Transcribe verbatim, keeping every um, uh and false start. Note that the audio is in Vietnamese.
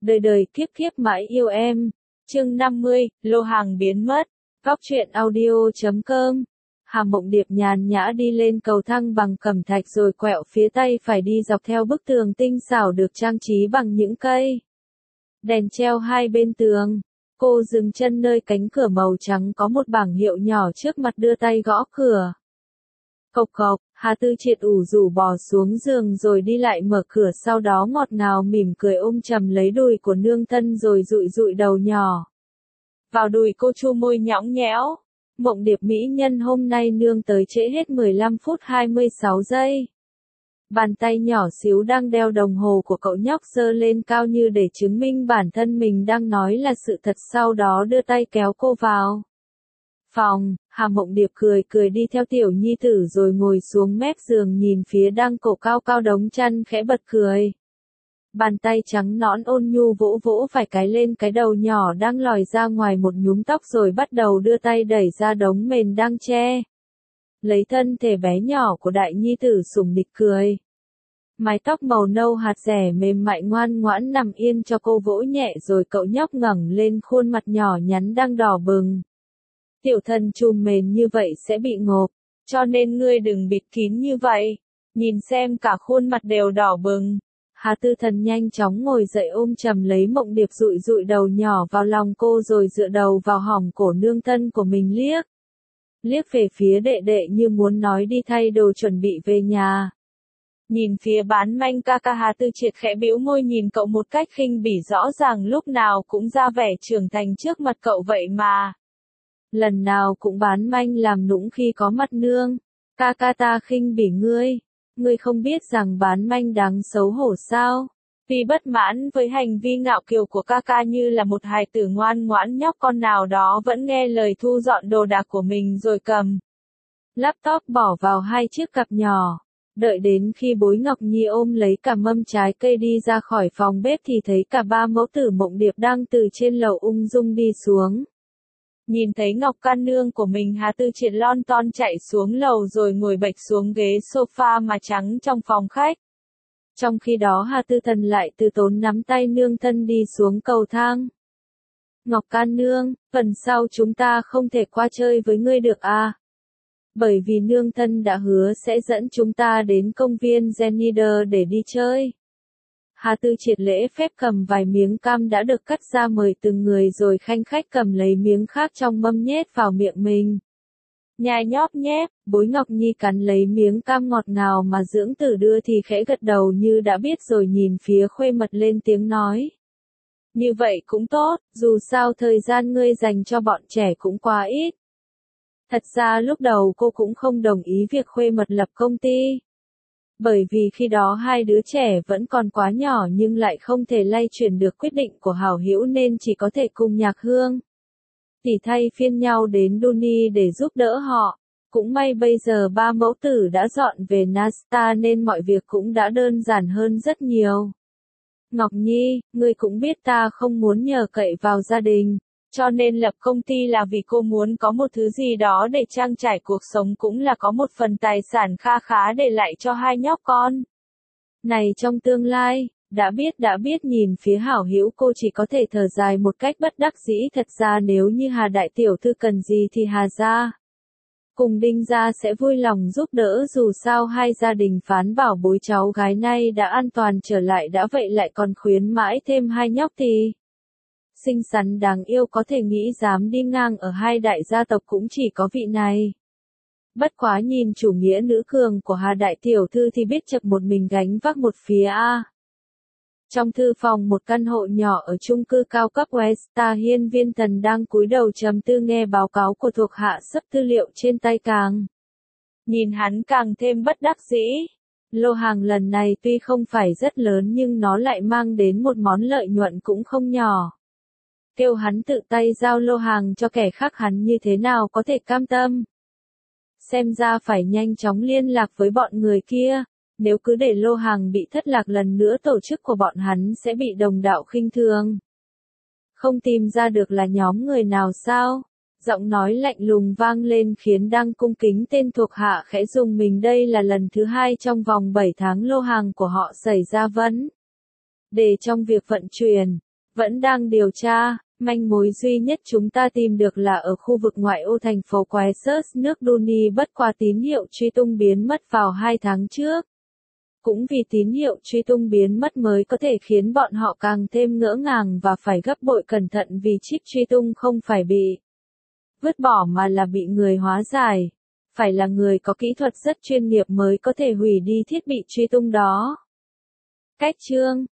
đời đời kiếp kiếp mãi yêu em. Chương năm mươi, lô hàng biến mất. Góc truyện audio chấm com. Hà Mộng Điệp nhàn nhã đi lên cầu thang bằng cẩm thạch rồi quẹo phía tay phải đi dọc theo bức tường tinh xảo được trang trí bằng những cây đèn treo hai bên tường. Cô dừng chân nơi cánh cửa màu trắng có một bảng hiệu nhỏ trước mặt, đưa tay gõ cửa. Cộc cộc, Hà Tư Triệt ủ rũ bò xuống giường rồi đi lại mở cửa, sau đó ngọt ngào mỉm cười ôm chầm lấy đùi của nương thân rồi dụi dụi đầu nhỏ vào đùi cô, chu môi nhõng nhẽo. Mộng Điệp mỹ nhân hôm nay nương tới trễ hết mười lăm phút hai mươi sáu giây. Bàn tay nhỏ xíu đang đeo đồng hồ của cậu nhóc giơ lên cao như để chứng minh bản thân mình đang nói là sự thật, sau đó đưa tay kéo cô vào phòng. Hà Mộng Điệp cười cười đi theo tiểu nhi tử rồi ngồi xuống mép giường, nhìn phía đang cổ cao cao đống chăn khẽ bật cười. Bàn tay trắng nõn ôn nhu vỗ vỗ vài cái lên cái đầu nhỏ đang lòi ra ngoài một nhúm tóc, rồi bắt đầu đưa tay đẩy ra đống mền đang che lấy thân thể bé nhỏ của đại nhi tử, sủng nịch cười. Mái tóc màu nâu hạt rẻ mềm mại ngoan ngoãn nằm yên cho cô vỗ nhẹ, rồi cậu nhóc ngẩng lên khuôn mặt nhỏ nhắn đang đỏ bừng. Tiểu thần trùm mền như vậy sẽ bị ngộp, cho nên ngươi đừng bịt kín như vậy. Nhìn xem cả khuôn mặt đều đỏ bừng. Hà Tư Thần nhanh chóng ngồi dậy ôm chầm lấy Mộng Điệp, dụi dụi đầu nhỏ vào lòng cô rồi dựa đầu vào hõm cổ nương thân của mình, liếc liếc về phía đệ đệ như muốn nói đi thay đồ chuẩn bị về nhà. Nhìn phía bán manh ca ca, Hà Tư Triệt khẽ bĩu môi nhìn cậu một cách khinh bỉ, rõ ràng lúc nào cũng ra vẻ trưởng thành trước mặt cậu vậy mà lần nào cũng bán manh làm nũng khi có mặt nương. Ca ca ta khinh bỉ ngươi, ngươi không biết rằng bán manh đáng xấu hổ sao? Vì bất mãn với hành vi ngạo kiều của ca ca như là một hài tử ngoan ngoãn, nhóc con nào đó vẫn nghe lời thu dọn đồ đạc của mình rồi cầm laptop bỏ vào hai chiếc cặp nhỏ. Đợi đến khi Bối Ngọc Nhi ôm lấy cả mâm trái cây đi ra khỏi phòng bếp thì thấy cả ba mẫu tử Mộng Điệp đang từ trên lầu ung dung đi xuống. Nhìn thấy Ngọc Can nương của mình, Hà Tư Triệt lon ton chạy xuống lầu rồi ngồi bệt xuống ghế sofa mà trắng trong phòng khách. Trong khi đó Hà Tư Thần lại từ tốn nắm tay nương thân đi xuống cầu thang. Ngọc Can nương, phần sau chúng ta không thể qua chơi với ngươi được à? Bởi vì nương thân đã hứa sẽ dẫn chúng ta đến công viên Zenider để đi chơi. Hà Tư Triệt lễ phép cầm vài miếng cam đã được cắt ra mời từng người, rồi khanh khách cầm lấy miếng khác trong mâm nhét vào miệng mình. Nhai nhóp nhép, Bối Ngọc Nhi cắn lấy miếng cam ngọt ngào mà dưỡng tử đưa thì khẽ gật đầu như đã biết, rồi nhìn phía Khuê Mật lên tiếng nói. Như vậy cũng tốt, dù sao thời gian ngươi dành cho bọn trẻ cũng quá ít. Thật ra lúc đầu cô cũng không đồng ý việc Khuê Mật lập công ty. Bởi vì khi đó hai đứa trẻ vẫn còn quá nhỏ nhưng lại không thể lay chuyển được quyết định của Hảo Hữu, nên chỉ có thể cùng Nhạc Hương tỉ thay phiên nhau đến Duni để giúp đỡ họ. Cũng may bây giờ ba mẫu tử đã dọn về Nasta nên mọi việc cũng đã đơn giản hơn rất nhiều. Ngọc Nhi, ngươi cũng biết ta không muốn nhờ cậy vào gia đình, cho nên lập công ty là vì cô muốn có một thứ gì đó để trang trải cuộc sống, cũng là có một phần tài sản kha khá để lại cho hai nhóc con này trong tương lai. Đã biết đã biết nhìn phía Hảo Hữu, cô chỉ có thể thở dài một cách bất đắc dĩ. Thật ra nếu như Hà đại tiểu thư cần gì thì Hà gia cùng Đinh gia sẽ vui lòng giúp đỡ, dù sao hai gia đình phán bảo bối cháu gái này đã an toàn trở lại đã vậy lại còn khuyến mãi thêm hai nhóc thì xinh xắn đáng yêu, có thể nghĩ dám đi ngang ở hai đại gia tộc cũng chỉ có vị này. Bất quá nhìn chủ nghĩa nữ cường của Hà đại tiểu thư thì biết chật một mình gánh vác một phía a. Trong thư phòng một căn hộ nhỏ ở chung cư cao cấp Westar, Hiên Viên Thần đang cúi đầu trầm tư nghe báo cáo của thuộc hạ sắp tư liệu trên tay, càng nhìn hắn càng thêm bất đắc dĩ. Lô hàng lần này tuy không phải rất lớn nhưng nó lại mang đến một món lợi nhuận cũng không nhỏ. Kêu hắn tự tay giao lô hàng cho kẻ khác, hắn như thế nào có thể cam tâm. Xem ra phải nhanh chóng liên lạc với bọn người kia. Nếu cứ để lô hàng bị thất lạc lần nữa, tổ chức của bọn hắn sẽ bị đồng đạo khinh thường. Không tìm ra được là nhóm người nào sao? Giọng nói lạnh lùng vang lên khiến đang cung kính tên thuộc hạ khẽ rùng mình. Đây là lần thứ hai trong vòng bảy tháng lô hàng của họ xảy ra vấn đề trong việc vận chuyển. Vẫn đang điều tra, manh mối duy nhất chúng ta tìm được là ở khu vực ngoại ô thành phố Christchurch, nước Brunei, bất qua tín hiệu truy tung biến mất vào hai tháng trước. Cũng vì tín hiệu truy tung biến mất mới có thể khiến bọn họ càng thêm ngỡ ngàng và phải gấp bội cẩn thận vì chip truy tung không phải bị vứt bỏ mà là bị người hóa giải. Phải là người có kỹ thuật rất chuyên nghiệp mới có thể hủy đi thiết bị truy tung đó. Cách chương